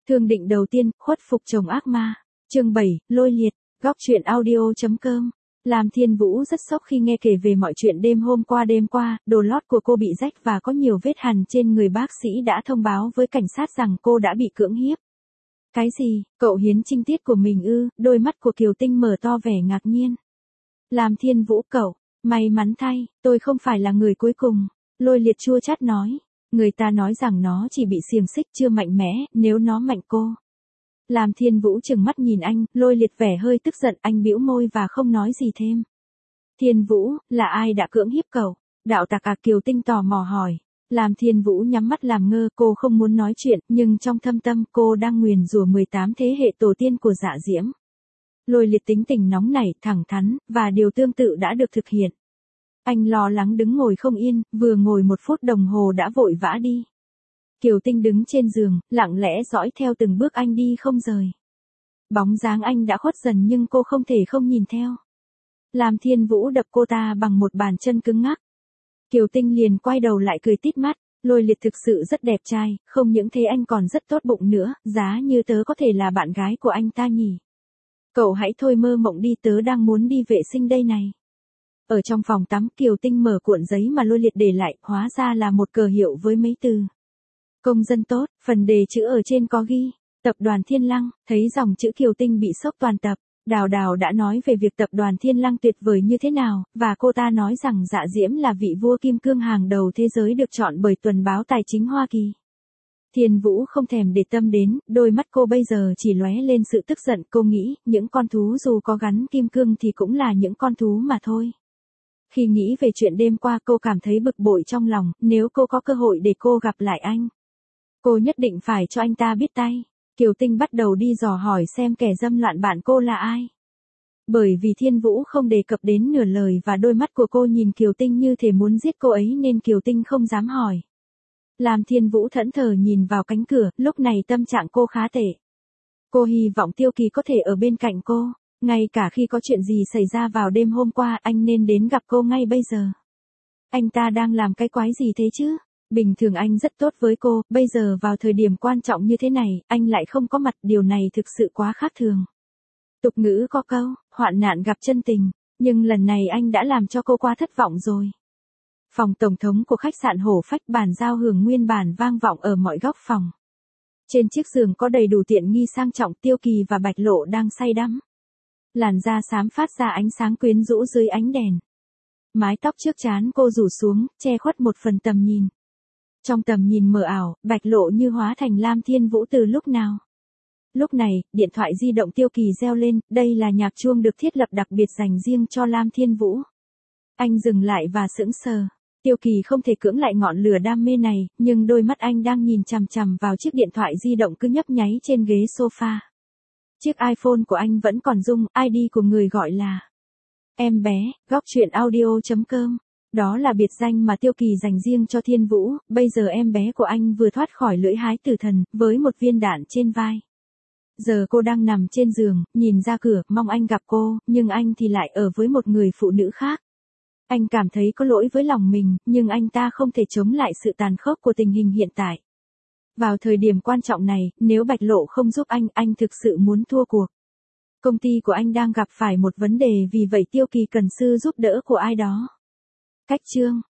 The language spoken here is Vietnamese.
Thương định đầu tiên, khuất phục chồng ác ma. Chương 7, lôi liệt, góc truyện audio.com. Lam Thiên Vũ rất sốc khi nghe kể về mọi chuyện đêm qua, đồ lót của cô bị rách và có nhiều vết hằn trên người, bác sĩ đã thông báo với cảnh sát rằng cô đã bị cưỡng hiếp. Cái gì, cậu hiến trinh tiết của mình ư? Đôi mắt của Kiều Tinh mở to vẻ ngạc nhiên. Lam Thiên Vũ cậu, may mắn thay, tôi không phải là người cuối cùng. Lôi liệt chua chát nói. Người ta nói rằng nó chỉ bị xiềng xích chưa mạnh mẽ, nếu nó mạnh cô. Lam Thiên Vũ trừng mắt nhìn anh, Lôi liệt vẻ hơi tức giận, anh bĩu môi và không nói gì thêm. Thiên Vũ, là ai đã cưỡng hiếp cậu? Đạo tặc à? Kiều Tinh tò mò hỏi. Lam Thiên Vũ nhắm mắt làm ngơ, cô không muốn nói chuyện, nhưng trong thâm tâm cô đang nguyền rủa 18 thế hệ tổ tiên của Dạ Diễm. Lôi liệt tính tình nóng nảy, thẳng thắn, và điều tương tự đã được thực hiện. Anh lo lắng đứng ngồi không yên, vừa ngồi 1 phút đồng hồ đã vội vã đi. Kiều Tinh đứng trên giường, lặng lẽ dõi theo từng bước anh đi không rời. Bóng dáng anh đã khuất dần nhưng cô không thể không nhìn theo. Lam Thiên Vũ đập cô ta bằng một bàn chân cứng ngắc. Kiều Tinh liền quay đầu lại cười tít mắt. Lôi liệt thực sự rất đẹp trai, không những thế anh còn rất tốt bụng nữa, giá như tớ có thể là bạn gái của anh ta nhỉ. Cậu hãy thôi mơ mộng đi, tớ đang muốn đi vệ sinh đây này. Ở trong phòng tắm, Kiều Tinh mở cuộn giấy mà Lôi liệt để lại, hóa ra là một cờ hiệu với mấy từ. Công dân tốt, phần đề chữ ở trên có ghi, tập đoàn Thiên Lăng. Thấy dòng chữ Kiều Tinh bị sốc toàn tập. Đào Đào đã nói về việc tập đoàn Thiên Lăng tuyệt vời như thế nào, và cô ta nói rằng Dạ Diễm là vị vua kim cương hàng đầu thế giới được chọn bởi tuần báo tài chính Hoa Kỳ. Thiên Vũ không thèm để tâm đến, đôi mắt cô bây giờ chỉ lóe lên sự tức giận. Cô nghĩ, những con thú dù có gắn kim cương thì cũng là những con thú mà thôi. Khi nghĩ về chuyện đêm qua, cô cảm thấy bực bội trong lòng. Nếu cô có cơ hội để cô gặp lại anh, cô nhất định phải cho anh ta biết tay. Kiều Tinh bắt đầu đi dò hỏi xem kẻ dâm loạn bạn cô là ai. Bởi vì Thiên Vũ không đề cập đến nửa lời và đôi mắt của cô nhìn Kiều Tinh như thể muốn giết cô ấy nên Kiều Tinh không dám hỏi. Lam Thiên Vũ thẫn thờ nhìn vào cánh cửa, lúc này tâm trạng cô khá tệ. Cô hy vọng Tiêu Kỳ có thể ở bên cạnh cô. Ngay cả khi có chuyện gì xảy ra vào đêm hôm qua, anh nên đến gặp cô ngay bây giờ. Anh ta đang làm cái quái gì thế chứ? Bình thường anh rất tốt với cô, bây giờ vào thời điểm quan trọng như thế này, anh lại không có mặt, điều này thực sự quá khác thường. Tục ngữ có câu, hoạn nạn gặp chân tình, nhưng lần này anh đã làm cho cô quá thất vọng rồi. Phòng tổng thống của khách sạn Hổ Phách, bàn giao hưởng nguyên bản vang vọng ở mọi góc phòng. Trên chiếc giường có đầy đủ tiện nghi sang trọng, Tiêu Kỳ và Bạch Lộ đang say đắm. Làn da xám phát ra ánh sáng quyến rũ dưới ánh đèn. Mái tóc trước trán cô rủ xuống, che khuất một phần tầm nhìn. Trong tầm nhìn mờ ảo, Bạch Lộ như hóa thành Lam Thiên Vũ từ lúc nào. Lúc này, điện thoại di động Tiêu Kỳ reo lên, đây là nhạc chuông được thiết lập đặc biệt dành riêng cho Lam Thiên Vũ. Anh dừng lại và sững sờ. Tiêu Kỳ không thể cưỡng lại ngọn lửa đam mê này, nhưng đôi mắt anh đang nhìn chằm chằm vào chiếc điện thoại di động cứ nhấp nháy trên ghế sofa. Chiếc iPhone của anh vẫn còn rung, ID của người gọi là em bé, góc truyện audio.com. Đó là biệt danh mà Tiêu Kỳ dành riêng cho Thiên Vũ. Bây giờ em bé của anh vừa thoát khỏi lưỡi hái tử thần, với một viên đạn trên vai. Giờ cô đang nằm trên giường, nhìn ra cửa, mong anh gặp cô, nhưng anh thì lại ở với một người phụ nữ khác. Anh cảm thấy có lỗi với lòng mình, nhưng anh ta không thể chống lại sự tàn khốc của tình hình hiện tại. Vào thời điểm quan trọng này, nếu Bạch Lộ không giúp anh thực sự muốn thua cuộc. Công ty của anh đang gặp phải một vấn đề, vì vậy Tiêu Kỳ cần sự giúp đỡ của ai đó. Cách chương